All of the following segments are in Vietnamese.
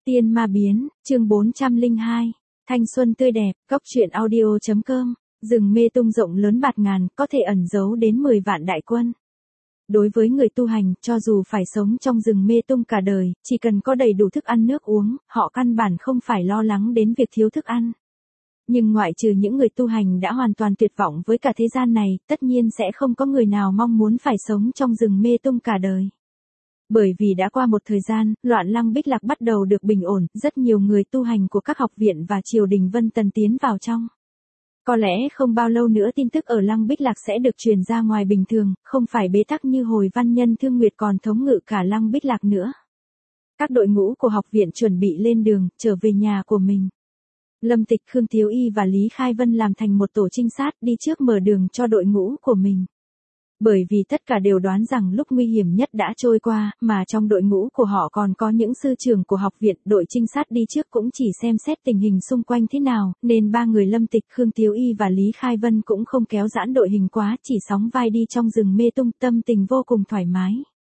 Tiên ma biến, chương 402, thanh xuân tươi đẹp, cốc truyện audio.com, rừng mê tung rộng lớn bạt ngàn, có thể ẩn giấu đến 10 vạn đại quân. Đối với người tu hành, cho dù phải sống trong rừng mê tung cả đời, chỉ cần có đầy đủ thức ăn nước uống, họ căn bản không phải lo lắng đến việc thiếu thức ăn. Nhưng ngoại trừ những người tu hành đã hoàn toàn tuyệt vọng với cả thế gian này, tất nhiên sẽ không có người nào mong muốn phải sống trong rừng mê tung cả đời. Bởi vì đã qua một thời gian, loạn Lăng Bích Lạc bắt đầu được bình ổn, rất nhiều người tu hành của các học viện và triều đình Vân Tần tiến vào trong. Có lẽ không bao lâu nữa tin tức ở Lăng Bích Lạc sẽ được truyền ra ngoài bình thường, không phải bế tắc như hồi Văn Nhân Thương Nguyệt còn thống ngự cả Lăng Bích Lạc nữa. Các đội ngũ của học viện chuẩn bị lên đường, trở về nhà của mình. Lâm Tịch, Khương Tiếu Y và Lý Khai Vân làm thành một tổ trinh sát đi trước mở đường cho đội ngũ của mình. Bởi vì tất cả đều đoán rằng lúc nguy hiểm nhất đã trôi qua, mà trong đội ngũ của họ còn có những sư trưởng của học viện, đội trinh sát đi trước cũng chỉ xem xét tình hình xung quanh thế nào, nên ba người Lâm Tịch, Khương Tiếu Y và Lý Khai Vân cũng không kéo giãn đội hình quá, chỉ sóng vai đi trong rừng mê tung, tâm tình vô cùng thoải mái.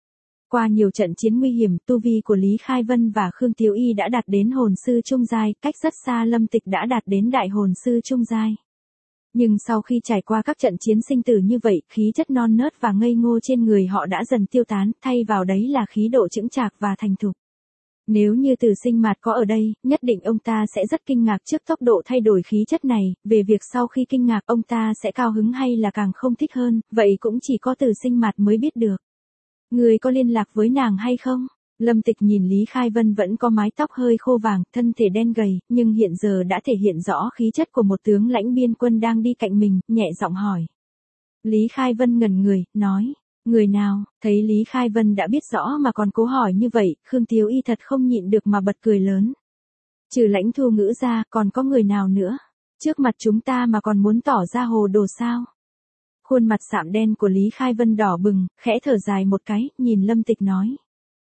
Qua nhiều trận chiến nguy hiểm, tu vi của Lý Khai Vân và Khương Tiếu Y đã đạt đến hồn sư trung giai, cách rất xa Lâm Tịch đã đạt đến đại hồn sư trung giai. Nhưng sau khi trải qua các trận chiến sinh tử như vậy, khí chất non nớt và ngây ngô trên người họ đã dần tiêu tán, thay vào đấy là khí độ chững chạc và thành thục. Nếu như Từ Sinh Mạt có ở đây, nhất định ông ta sẽ rất kinh ngạc trước tốc độ thay đổi khí chất này, về việc sau khi kinh ngạc ông ta sẽ cao hứng hay là càng không thích hơn, vậy cũng chỉ có Từ Sinh Mạt mới biết được. Người có liên lạc với nàng hay không? Lâm Tịch nhìn Lý Khai Vân vẫn có mái tóc hơi khô vàng, thân thể đen gầy, nhưng hiện giờ đã thể hiện rõ khí chất của một tướng lãnh biên quân đang đi cạnh mình, nhẹ giọng hỏi. Lý Khai Vân ngẩn người, nói, người nào? Thấy Lý Khai Vân đã biết rõ mà còn cố hỏi như vậy, Khương Tiếu Y thật không nhịn được mà bật cười lớn. Trừ Lãnh Thu Ngữ ra, còn có người nào nữa? Trước mặt chúng ta mà còn muốn tỏ ra hồ đồ sao? Khuôn mặt sạm đen của Lý Khai Vân đỏ bừng, khẽ thở dài một cái, nhìn Lâm Tịch nói.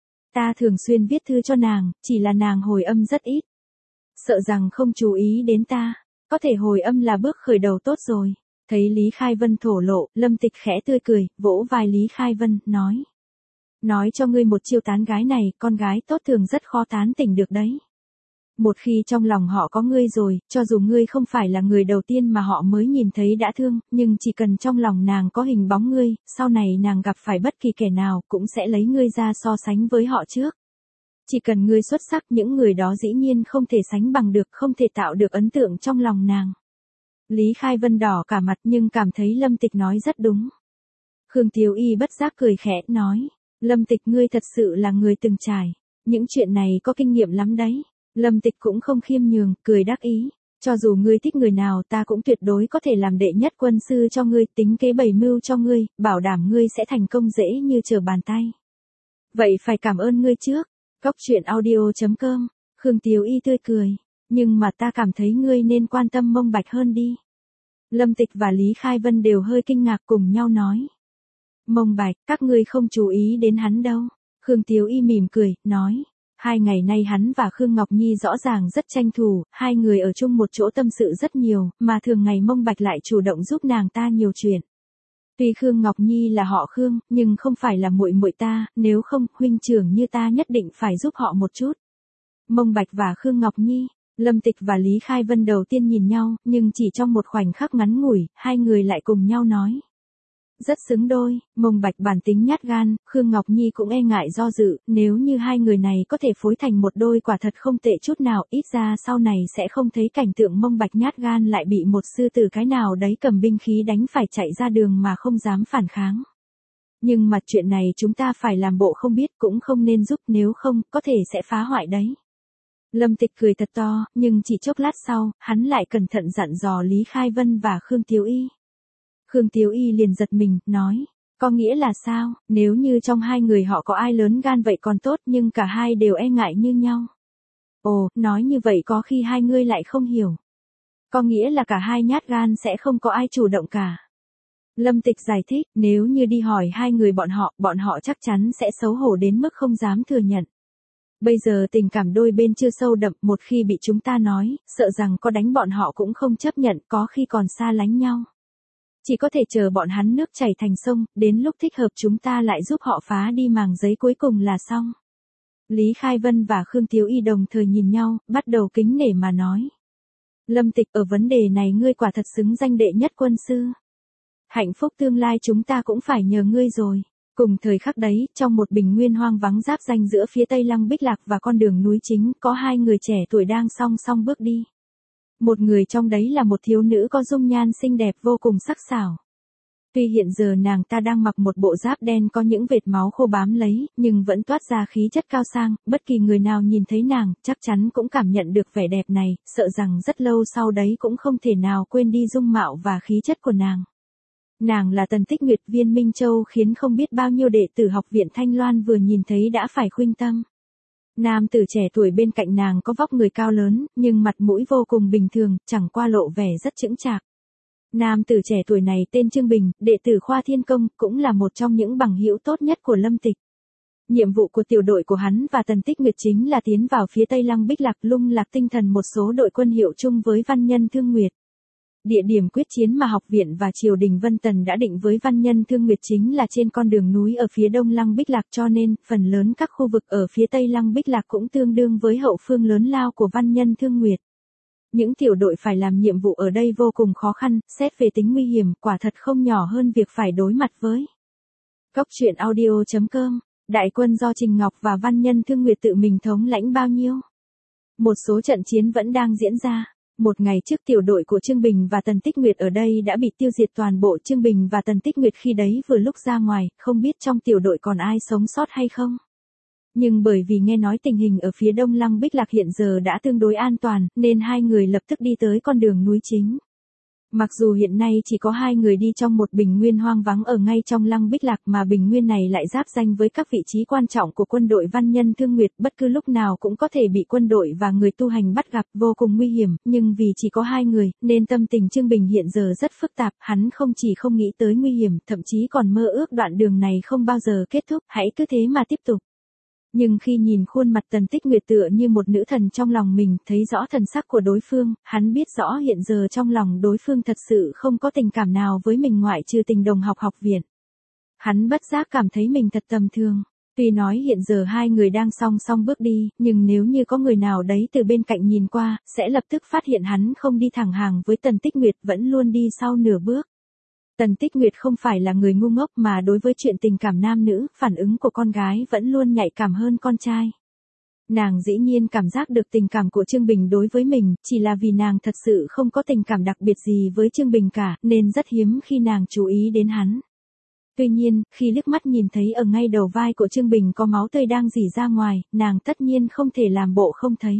Ta thường xuyên viết thư cho nàng, chỉ là nàng hồi âm rất ít. Sợ rằng không chú ý đến ta, có thể hồi âm là bước khởi đầu tốt rồi. Thấy Lý Khai Vân thổ lộ, Lâm Tịch khẽ tươi cười, vỗ vai Lý Khai Vân, nói. Nói cho ngươi một chiêu tán gái này, con gái tốt thường rất khó tán tỉnh được đấy. Một khi trong lòng họ có ngươi rồi, cho dù ngươi không phải là người đầu tiên mà họ mới nhìn thấy đã thương, nhưng chỉ cần trong lòng nàng có hình bóng ngươi, sau này nàng gặp phải bất kỳ kẻ nào cũng sẽ lấy ngươi ra so sánh với họ trước. Chỉ cần ngươi xuất sắc, những người đó dĩ nhiên không thể sánh bằng được, không thể tạo được ấn tượng trong lòng nàng. Lý Khai Vân đỏ cả mặt nhưng cảm thấy Lâm Tịch nói rất đúng. Khương Tiếu Y bất giác cười khẽ, nói, Lâm Tịch ngươi thật sự là người từng trải, những chuyện này có kinh nghiệm lắm đấy. Lâm Tịch cũng không khiêm nhường, cười đắc ý. Cho dù ngươi thích người nào ta cũng tuyệt đối có thể làm đệ nhất quân sư cho ngươi, tính kế bày mưu cho ngươi, bảo đảm ngươi sẽ thành công dễ như trở bàn tay. Vậy phải cảm ơn ngươi trước. Cốc truyện audio.com, Khương Tiếu Y tươi cười. Nhưng mà ta cảm thấy ngươi nên quan tâm Mông Bạch hơn đi. Lâm Tịch và Lý Khai Vân đều hơi kinh ngạc cùng nhau nói. Mông Bạch, các ngươi không chú ý đến hắn đâu. Khương Tiếu Y mỉm cười, nói. 2 ngày nay hắn và Khương Ngọc Nhi rõ ràng rất tranh thủ, hai người ở chung một chỗ tâm sự rất nhiều, mà thường ngày Mông Bạch lại chủ động giúp nàng ta nhiều chuyện. Tuy Khương Ngọc Nhi là họ Khương, nhưng không phải là muội muội ta, nếu không, huynh trưởng như ta nhất định phải giúp họ một chút. Mông Bạch và Khương Ngọc Nhi, Lâm Tịch và Lý Khai Vân đầu tiên nhìn nhau, nhưng chỉ trong một khoảnh khắc ngắn ngủi, hai người lại cùng nhau nói. Rất xứng đôi, Mông Bạch bản tính nhát gan, Khương Ngọc Nhi cũng e ngại do dự, nếu như hai người này có thể phối thành một đôi quả thật không tệ chút nào, ít ra sau này sẽ không thấy cảnh tượng Mông Bạch nhát gan lại bị một sư tử cái nào đấy cầm binh khí đánh phải chạy ra đường mà không dám phản kháng. Nhưng mà chuyện này chúng ta phải làm bộ không biết cũng không nên giúp, nếu không, có thể sẽ phá hoại đấy. Lâm Tịch cười thật to, nhưng chỉ chốc lát sau, hắn lại cẩn thận dặn dò Lý Khai Vân và Khương Tiếu Y. Khương Tiếu Y liền giật mình, nói, có nghĩa là sao, nếu như trong hai người họ có ai lớn gan vậy còn tốt nhưng cả hai đều e ngại như nhau. Ồ, nói như vậy có khi hai ngươi lại không hiểu. Có nghĩa là cả hai nhát gan sẽ không có ai chủ động cả. Lâm Tịch giải thích, nếu như đi hỏi hai người bọn họ chắc chắn sẽ xấu hổ đến mức không dám thừa nhận. Bây giờ tình cảm đôi bên chưa sâu đậm, một khi bị chúng ta nói, sợ rằng có đánh bọn họ cũng không chấp nhận, có khi còn xa lánh nhau. Chỉ có thể chờ bọn hắn nước chảy thành sông, đến lúc thích hợp chúng ta lại giúp họ phá đi màng giấy cuối cùng là xong. Lý Khai Vân và Khương Tiếu Y đồng thời nhìn nhau, bắt đầu kính nể mà nói. Lâm Tịch, ở vấn đề này ngươi quả thật xứng danh đệ nhất quân sư. Hạnh phúc tương lai chúng ta cũng phải nhờ ngươi rồi. Cùng thời khắc đấy, trong một bình nguyên hoang vắng giáp ranh giữa phía tây Lăng Bích Lạc và con đường núi chính, có hai người trẻ tuổi đang song song bước đi. Một người trong đấy là một thiếu nữ có dung nhan xinh đẹp vô cùng sắc sảo. Tuy hiện giờ nàng ta đang mặc một bộ giáp đen có những vệt máu khô bám lấy, nhưng vẫn toát ra khí chất cao sang, bất kỳ người nào nhìn thấy nàng, chắc chắn cũng cảm nhận được vẻ đẹp này, sợ rằng rất lâu sau đấy cũng không thể nào quên đi dung mạo và khí chất của nàng. Nàng là Tần Tích Nguyệt, Viên Minh Châu, khiến không biết bao nhiêu đệ tử học viện Thanh Loan vừa nhìn thấy đã phải khuynh tâm. Nam tử trẻ tuổi bên cạnh nàng có vóc người cao lớn, nhưng mặt mũi vô cùng bình thường, chẳng qua lộ vẻ rất chững chạc. Nam tử trẻ tuổi này tên Trương Bình, đệ tử Khoa Thiên Công, cũng là một trong những bằng hữu tốt nhất của Lâm Tịch. Nhiệm vụ của tiểu đội của hắn và Tần Tích Nguyệt chính là tiến vào phía tây Lăng Bích Lạc, lung lạc tinh thần một số đội quân hiệu chung với Văn Nhân Thương Nguyệt. Địa điểm quyết chiến mà học viện và triều đình Vân Tần đã định với Văn Nhân Thương Nguyệt chính là trên con đường núi ở phía đông Lăng Bích Lạc, cho nên phần lớn các khu vực ở phía tây Lăng Bích Lạc cũng tương đương với hậu phương lớn lao của Văn Nhân Thương Nguyệt. Những tiểu đội phải làm nhiệm vụ ở đây vô cùng khó khăn, xét về tính nguy hiểm, quả thật không nhỏ hơn việc phải đối mặt với. Cốc truyện audio.com, đại quân do Trình Ngọc và Văn Nhân Thương Nguyệt tự mình thống lãnh bao nhiêu? Một số trận chiến vẫn đang diễn ra. Một ngày trước tiểu đội của Trương Bình và Tần Tích Nguyệt ở đây đã bị tiêu diệt toàn bộ. Trương Bình và Tần Tích Nguyệt khi đấy vừa lúc ra ngoài, không biết trong tiểu đội còn ai sống sót hay không. Nhưng bởi vì nghe nói tình hình ở phía đông Lăng Bích Lạc hiện giờ đã tương đối an toàn, nên hai người lập tức đi tới con đường núi chính. Mặc dù hiện nay chỉ có hai người đi trong một bình nguyên hoang vắng ở ngay trong Lăng Bích Lạc, mà bình nguyên này lại giáp ranh với các vị trí quan trọng của quân đội Văn Nhân Thương Nguyệt, bất cứ lúc nào cũng có thể bị quân đội và người tu hành bắt gặp, vô cùng nguy hiểm, nhưng vì chỉ có hai người, nên tâm tình Trương Bình hiện giờ rất phức tạp, hắn không chỉ không nghĩ tới nguy hiểm, thậm chí còn mơ ước đoạn đường này không bao giờ kết thúc, hãy cứ thế mà tiếp tục. Nhưng khi nhìn khuôn mặt Tần Tích Nguyệt tựa như một nữ thần trong lòng mình, thấy rõ thần sắc của đối phương, hắn biết rõ hiện giờ trong lòng đối phương thật sự không có tình cảm nào với mình ngoại trừ tình đồng học học viện. Hắn bất giác cảm thấy mình thật tầm thường. Tuy nói hiện giờ hai người đang song song bước đi, nhưng nếu như có người nào đấy từ bên cạnh nhìn qua, sẽ lập tức phát hiện hắn không đi thẳng hàng với Tần Tích Nguyệt, vẫn luôn đi sau nửa bước. Tần Tích Nguyệt không phải là người ngu ngốc, mà đối với chuyện tình cảm nam nữ, phản ứng của con gái vẫn luôn nhạy cảm hơn con trai. Nàng dĩ nhiên cảm giác được tình cảm của Trương Bình đối với mình, chỉ là vì nàng thật sự không có tình cảm đặc biệt gì với Trương Bình cả, nên rất hiếm khi nàng chú ý đến hắn. Tuy nhiên, khi liếc mắt nhìn thấy ở ngay đầu vai của Trương Bình có máu tươi đang rỉ ra ngoài, nàng tất nhiên không thể làm bộ không thấy.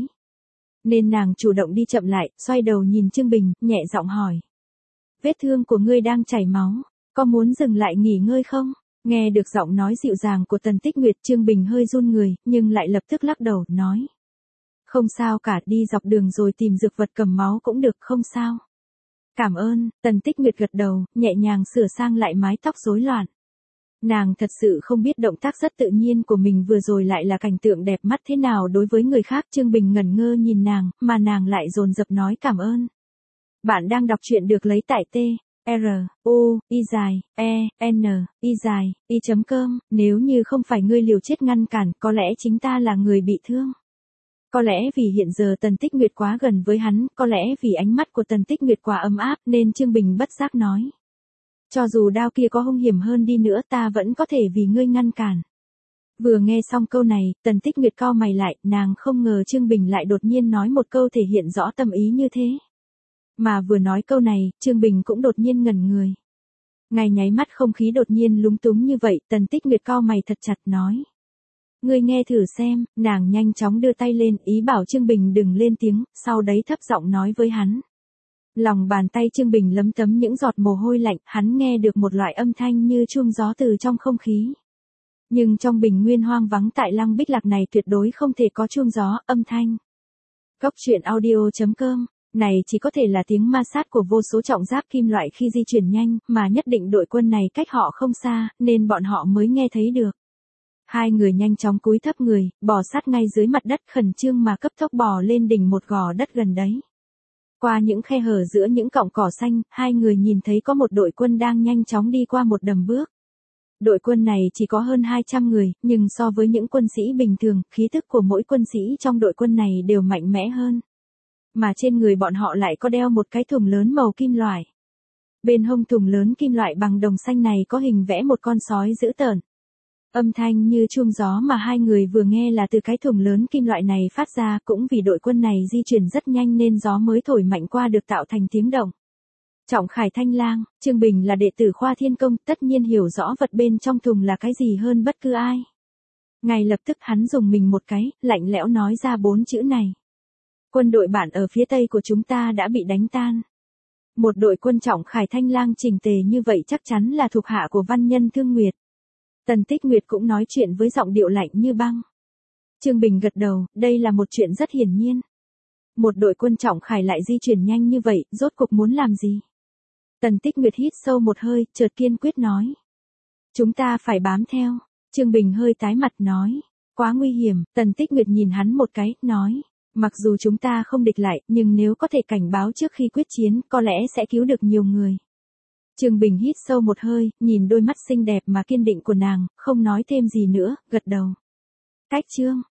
Nên nàng chủ động đi chậm lại, xoay đầu nhìn Trương Bình, nhẹ giọng hỏi. Vết thương của ngươi đang chảy máu, có muốn dừng lại nghỉ ngơi không? Nghe được giọng nói dịu dàng của Tần Tích Nguyệt, Trương Bình hơi run người, nhưng lại lập tức lắc đầu, nói. Không sao cả, đi dọc đường rồi tìm dược vật cầm máu cũng được, không sao. Cảm ơn, Tần Tích Nguyệt gật đầu, nhẹ nhàng sửa sang lại mái tóc rối loạn. Nàng thật sự không biết động tác rất tự nhiên của mình vừa rồi lại là cảnh tượng đẹp mắt thế nào đối với người khác. Trương Bình ngẩn ngơ nhìn nàng, mà nàng lại dồn dập nói cảm ơn. Bạn đang đọc truyện được lấy tại truyenii.com, nếu như không phải ngươi liều chết ngăn cản, có lẽ chính ta là người bị thương. Có lẽ vì hiện giờ Tần Tích Nguyệt quá gần với hắn, có lẽ vì ánh mắt của Tần Tích Nguyệt quá ấm áp, nên Trương Bình bất giác nói. Cho dù đao kia có hung hiểm hơn đi nữa, ta vẫn có thể vì ngươi ngăn cản. Vừa nghe xong câu này, Tần Tích Nguyệt cau mày lại, nàng không ngờ Trương Bình lại đột nhiên nói một câu thể hiện rõ tâm ý như thế. Mà vừa nói câu này, Trương Bình cũng đột nhiên ngẩn người. Ngay nháy mắt không khí đột nhiên lúng túng như vậy, Tần Tích Nguyệt cau mày thật chặt nói. Ngươi nghe thử xem, nàng nhanh chóng đưa tay lên, ý bảo Trương Bình đừng lên tiếng, sau đấy thấp giọng nói với hắn. Lòng bàn tay Trương Bình lấm tấm những giọt mồ hôi lạnh, hắn nghe được một loại âm thanh như chuông gió từ trong không khí. Nhưng trong bình nguyên hoang vắng tại Lăng Bích Lạc này tuyệt đối không thể có chuông gió, âm thanh. Cốc truyện audio.com, này chỉ có thể là tiếng ma sát của vô số trọng giáp kim loại khi di chuyển nhanh, mà nhất định đội quân này cách họ không xa, nên bọn họ mới nghe thấy được. Hai người nhanh chóng cúi thấp người, bò sát ngay dưới mặt đất, khẩn trương mà cấp tốc bò lên đỉnh một gò đất gần đấy. Qua những khe hở giữa những cọng cỏ xanh, hai người nhìn thấy có một đội quân đang nhanh chóng đi qua một đầm bước. Đội quân này chỉ có hơn 200 người, nhưng so với những quân sĩ bình thường, khí tức của mỗi quân sĩ trong đội quân này đều mạnh mẽ hơn. Mà trên người bọn họ lại có đeo một cái thùng lớn màu kim loại. Bên hông thùng lớn kim loại bằng đồng xanh này có hình vẽ một con sói dữ tợn. Âm thanh như chuông gió mà hai người vừa nghe là từ cái thùng lớn kim loại này phát ra, cũng vì đội quân này di chuyển rất nhanh nên gió mới thổi mạnh qua được tạo thành tiếng động. Trọng Khải Thanh Lang, Trương Bình là đệ tử khoa thiên công, tất nhiên hiểu rõ vật bên trong thùng là cái gì hơn bất cứ ai. Ngay lập tức hắn dùng mình một cái, lạnh lẽo nói ra 4 chữ này. Quân đội bạn ở phía tây của chúng ta đã bị đánh tan. Một đội quân Trọng Khải Thanh Lang chỉnh tề như vậy chắc chắn là thuộc hạ của văn nhân Thương Nguyệt. Tần Tích Nguyệt cũng nói chuyện với giọng điệu lạnh như băng. Trương Bình gật đầu, đây là một chuyện rất hiển nhiên. Một đội quân Trọng Khải lại di chuyển nhanh như vậy, rốt cuộc muốn làm gì? Tần Tích Nguyệt hít sâu một hơi, chợt kiên quyết nói. Chúng ta phải bám theo. Trương Bình hơi tái mặt nói. Quá nguy hiểm, Tần Tích Nguyệt nhìn hắn một cái, nói. Mặc dù chúng ta không địch lại, nhưng nếu có thể cảnh báo trước khi quyết chiến, có lẽ sẽ cứu được nhiều người. Trương Bình hít sâu một hơi, nhìn đôi mắt xinh đẹp mà kiên định của nàng, không nói thêm gì nữa, gật đầu. Cách chương